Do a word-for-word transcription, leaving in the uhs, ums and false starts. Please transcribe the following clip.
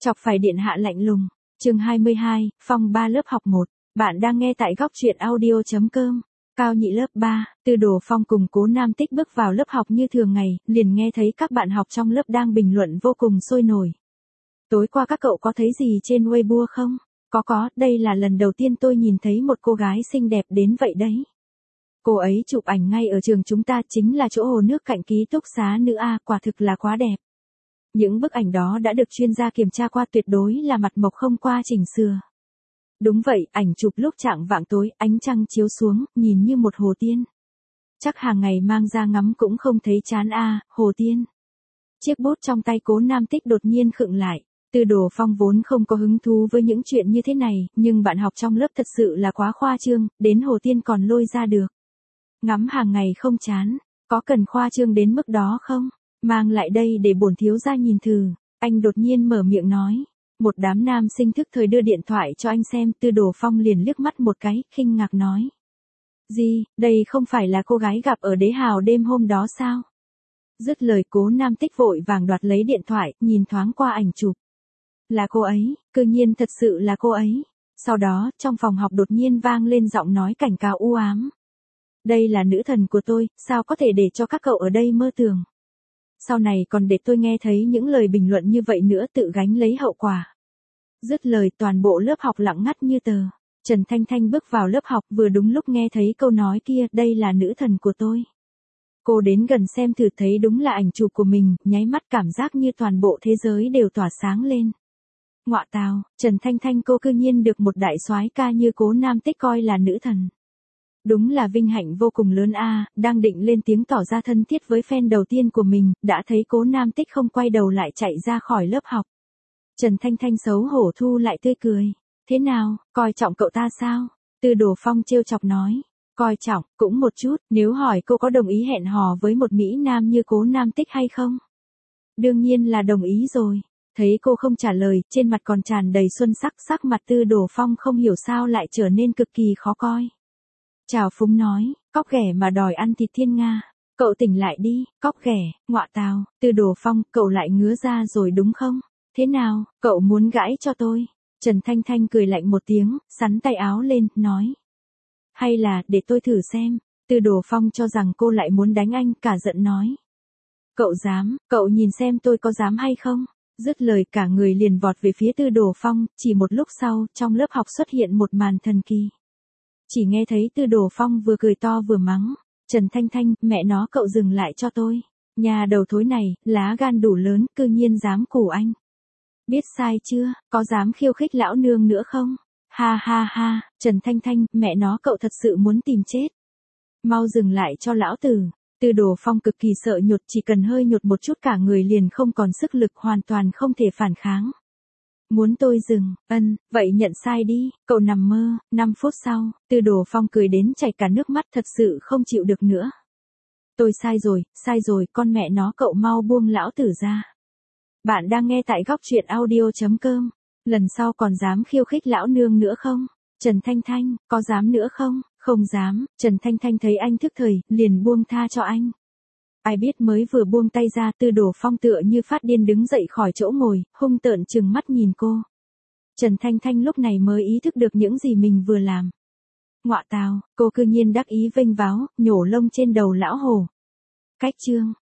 Chọc phải điện hạ lạnh lùng. Chương hai mươi hai, Phong ba lớp học một. Bạn đang nghe tại góc truyện audio chấm com. Cao nhị lớp ba, Tư Đồ Phong cùng Cố Nam Tích bước vào lớp học như thường ngày, liền nghe thấy các bạn học trong lớp đang bình luận vô cùng sôi nổi. Tối qua các cậu có thấy gì trên Weibo không? Có có, đây là lần đầu tiên tôi nhìn thấy một cô gái xinh đẹp đến vậy đấy. Cô ấy chụp ảnh ngay ở trường chúng ta, chính là chỗ hồ nước cạnh ký túc xá nữ A, quả thực là quá đẹp. Những bức ảnh đó đã được chuyên gia kiểm tra qua, tuyệt đối là mặt mộc không qua chỉnh sửa. Đúng vậy, ảnh chụp lúc chạng vạng tối, ánh trăng chiếu xuống, nhìn như một hồ tiên. Chắc hàng ngày mang ra ngắm cũng không thấy chán a, hồ tiên. Chiếc bút trong tay Cố Nam Tích đột nhiên khựng lại. Tư Đồ Phong vốn không có hứng thú với những chuyện như thế này, nhưng bạn học trong lớp thật sự là quá khoa trương, đến hồ tiên còn lôi ra được. Ngắm hàng ngày không chán, có cần khoa trương đến mức đó không? Mang lại đây để bổn thiếu gia nhìn thử. Anh đột nhiên mở miệng nói. Một đám nam sinh thức thời đưa điện thoại cho anh xem. Tư Đồ Phong liền liếc mắt một cái, khinh ngạc nói. Gì, đây không phải là cô gái gặp ở Đế Hào đêm hôm đó sao? Dứt lời Cố Nam Tích vội vàng đoạt lấy điện thoại, nhìn thoáng qua ảnh chụp. Là cô ấy, cư nhiên thật sự là cô ấy. Sau đó, trong phòng học đột nhiên vang lên giọng nói cảnh cáo u ám. Đây là nữ thần của tôi, sao có thể để cho các cậu ở đây mơ tưởng. Sau này còn để tôi nghe thấy những lời bình luận như vậy nữa, tự gánh lấy hậu quả. Dứt lời toàn bộ lớp học lặng ngắt như tờ. Trần Thanh Thanh bước vào lớp học vừa đúng lúc nghe thấy câu nói kia, đây là nữ thần của tôi. Cô đến gần xem thử thấy đúng là ảnh chụp của mình, nháy mắt cảm giác như toàn bộ thế giới đều tỏa sáng lên. Ngọa tào, Trần Thanh Thanh cô cư nhiên được một đại soái ca như Cố Nam Tích coi là nữ thần. Đúng là vinh hạnh vô cùng lớn a, đang định lên tiếng tỏ ra thân thiết với fan đầu tiên của mình, đã thấy Cố Nam Tích không quay đầu lại chạy ra khỏi lớp học. Trần Thanh Thanh xấu hổ thu lại tươi cười. Thế nào, coi trọng cậu ta sao? Tư Đồ Phong trêu chọc nói. Coi trọng, cũng một chút, nếu hỏi cô có đồng ý hẹn hò với một Mỹ Nam như Cố Nam Tích hay không? Đương nhiên là đồng ý rồi. Thấy cô không trả lời, trên mặt còn tràn đầy xuân sắc, sắc mặt Tư Đồ Phong không hiểu sao lại trở nên cực kỳ khó coi. Chào phúng nói, cóc ghẻ mà đòi ăn thịt thiên nga. Cậu tỉnh lại đi, cóc ghẻ, ngọa tào. Tư Đồ Phong, cậu lại ngứa ra rồi đúng không? Thế nào, cậu muốn gãi cho tôi? Trần Thanh Thanh cười lạnh một tiếng, sắn tay áo lên, nói. Hay là, để tôi thử xem. Tư Đồ Phong cho rằng cô lại muốn đánh anh, cả giận nói. Cậu dám, cậu nhìn xem tôi có dám hay không? Dứt lời cả người liền vọt về phía Tư Đồ Phong, chỉ một lúc sau, trong lớp học xuất hiện một màn thần kỳ. Chỉ nghe thấy Tư Đồ Phong vừa cười to vừa mắng. Trần Thanh Thanh, mẹ nó cậu dừng lại cho tôi. Nhà đầu thối này, lá gan đủ lớn, cư nhiên dám củ anh. Biết sai chưa, có dám khiêu khích lão nương nữa không? Ha ha ha, Trần Thanh Thanh, mẹ nó cậu thật sự muốn tìm chết. Mau dừng lại cho lão tử. Tư Đồ Phong cực kỳ sợ nhột, chỉ cần hơi nhột một chút cả người liền không còn sức lực, hoàn toàn không thể phản kháng. Muốn tôi dừng, ân, vậy nhận sai đi, cậu nằm mơ. Năm phút sau, Tư Đồ Phong cười đến chảy cả nước mắt, thật sự không chịu được nữa. Tôi sai rồi, sai rồi, con mẹ nó cậu mau buông lão tử ra. Bạn đang nghe tại góc truyện audio chấm com. Lần sau còn dám khiêu khích lão nương nữa không? Trần Thanh Thanh, có dám nữa không? Không dám. Trần Thanh Thanh thấy anh thức thời, liền buông tha cho anh. Ai biết mới vừa buông tay ra, Tư Đồ Phong tựa như phát điên đứng dậy khỏi chỗ ngồi, hung tợn trừng mắt nhìn cô. Trần Thanh Thanh lúc này mới ý thức được những gì mình vừa làm. Ngọa tào, cô cư nhiên đắc ý vênh váo, nhổ lông trên đầu lão hổ. Cách chương.